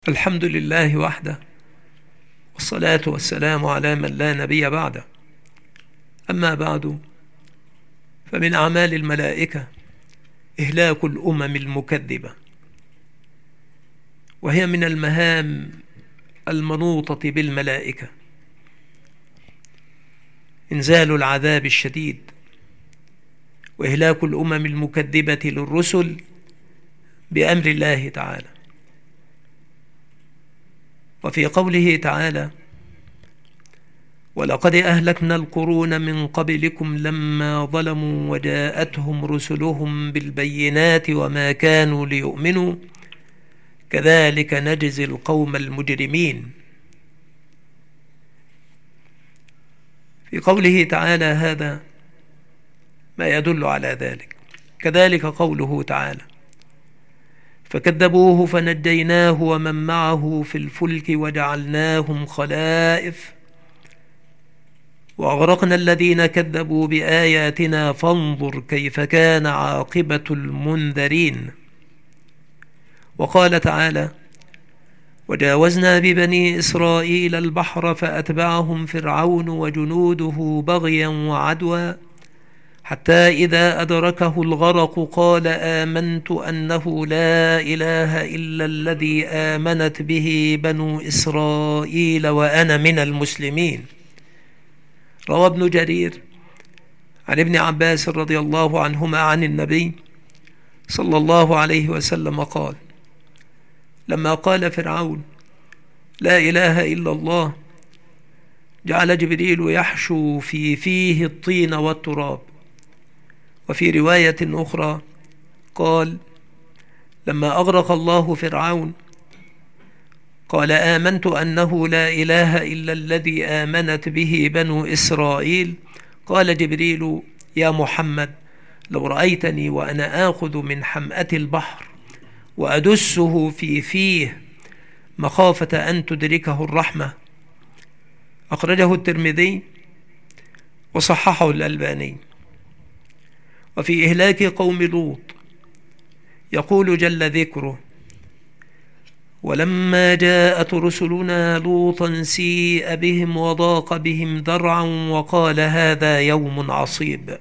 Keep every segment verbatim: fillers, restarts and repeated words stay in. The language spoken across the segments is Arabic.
الحمد لله وحده، والصلاة والسلام على من لا نبي بعده. أما بعد، فمن أعمال الملائكة إهلاك الأمم المكذبة، وهي من المهام المنوطة بالملائكة إنزال العذاب الشديد وإهلاك الأمم المكذبة للرسل بأمر الله تعالى. وفي قوله تعالى: ولقد أهلكنا القرون من قبلكم لما ظلموا وجاءتهم رسلهم بالبينات وما كانوا ليؤمنوا كذلك نجزي القوم المجرمين. في قوله تعالى هذا ما يدل على ذلك. كذلك قوله تعالى: فكذبوه فنجيناه ومن معه في الفلك وجعلناهم خلائف وأغرقنا الذين كذبوا بآياتنا فانظر كيف كان عاقبة المنذرين. وقال تعالى: وجاوزنا ببني إسرائيل البحر فأتبعهم فرعون وجنوده بغيا وعدوا حتى إذا أدركه الغرق قال آمنت أنه لا إله إلا الذي آمنت به بنو إسرائيل وأنا من المسلمين. روى ابن جرير عن ابن عباس رضي الله عنهما عن النبي صلى الله عليه وسلم قال: لما قال فرعون لا إله إلا الله جعل جبريل يحشو في فيه الطين والتراب. وفي رواية أخرى قال: لما أغرق الله فرعون قال آمنت أنه لا إله إلا الذي آمنت به بنو إسرائيل. قال جبريل: يا محمد، لو رأيتني وأنا آخذ من حمأة البحر وأدسه في فيه مخافة أن تدركه الرحمة. أخرجه الترمذي وصححه الألباني. وفي إهلاك قوم لوط يقول جل ذكره: ولما جاءت رسلنا لوطا سيء بهم وضاق بهم ذرعا وقال هذا يوم عصيب.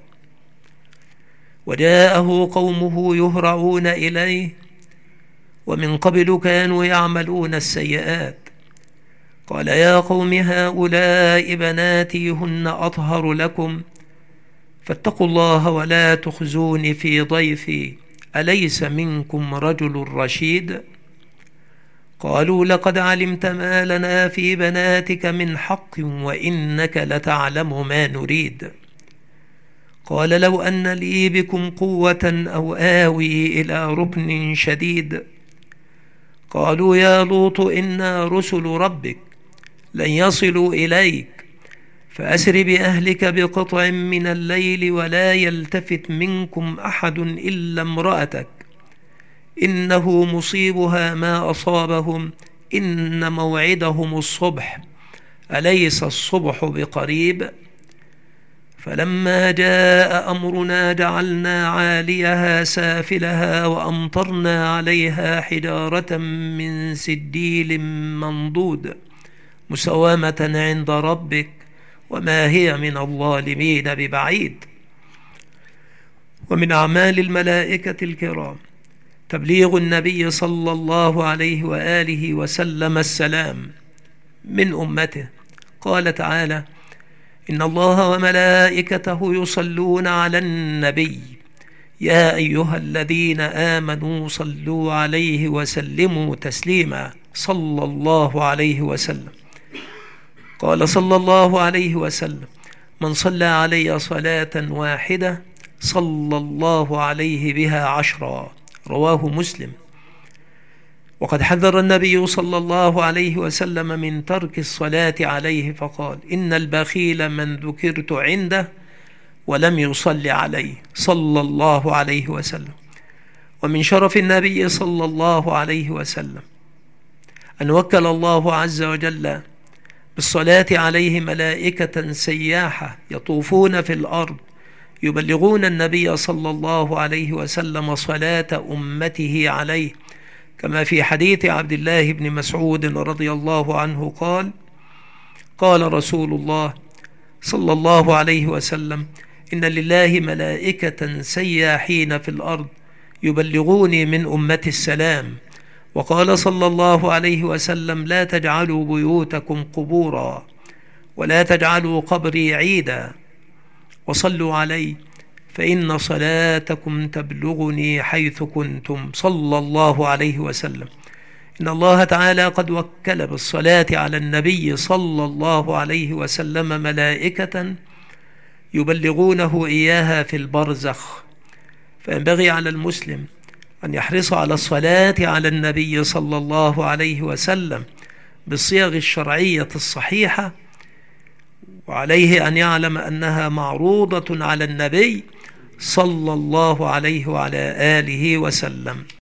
وجاءه قومه يهرعون إليه ومن قبل كانوا يعملون السيئات قال يا قوم هؤلاء بناتي هن أطهر لكم فاتقوا الله ولا تخزوني في ضيفي أليس منكم رجل رشيد. قالوا لقد علمت ما لنا في بناتك من حق وإنك لتعلم ما نريد. قال لو أن لي بكم قوة أو آوي إلى ركن شديد. قالوا يا لوط إنا رسل ربك لن يصلوا إليك فأسر بأهلك بقطع من الليل ولا يلتفت منكم أحد إلا امرأتك إنه مصيبها ما أصابهم إن موعدهم الصبح أليس الصبح بقريب. فلما جاء أمرنا جعلنا عاليها سافلها وأمطرنا عليها حجارة من سجيل منضود مسومة عند ربك وما هي من الظالمين ببعيد. ومن أعمال الملائكة الكرام تبليغ النبي صلى الله عليه وآله وسلم السلام من أمته. قال تعالى: إن الله وملائكته يصلون على النبي يا أيها الذين آمنوا صلوا عليه وسلموا تسليما صلى الله عليه وسلم. قال صلى الله عليه وسلم: من صلى علي صلاة واحدة صلى الله عليه بها عشرا. رواه مسلم. وقد حذر النبي صلى الله عليه وسلم من ترك الصلاة عليه فقال: إن البخيل من ذكرت عنده ولم يصل عليه صلى الله عليه وسلم. ومن شرف النبي صلى الله عليه وسلم أن وكل الله عز وجل بالصلاة عليه ملائكة سياحة يطوفون في الأرض يبلغون النبي صلى الله عليه وسلم صلاة أمته عليه كما في حديث عبد الله بن مسعود رضي الله عنه قال: قال رسول الله صلى الله عليه وسلم: إن لله ملائكة سياحين في الأرض يبلغوني من أمتي السلام. وقال صلى الله عليه وسلم: لا تجعلوا بيوتكم قبورا ولا تجعلوا قبري عيدا وصلوا علي فإن صلاتكم تبلغني حيث كنتم، صلى الله عليه وسلم. إن الله تعالى قد وكل بالصلاة على النبي صلى الله عليه وسلم ملائكة يبلغونه إياها في البرزخ، فينبغي على المسلم أن يحرص على الصلاة على النبي صلى الله عليه وسلم بالصيغ الشرعية الصحيحة، وعليه أن يعلم أنها معروضة على النبي صلى الله عليه وعلى آله وسلم.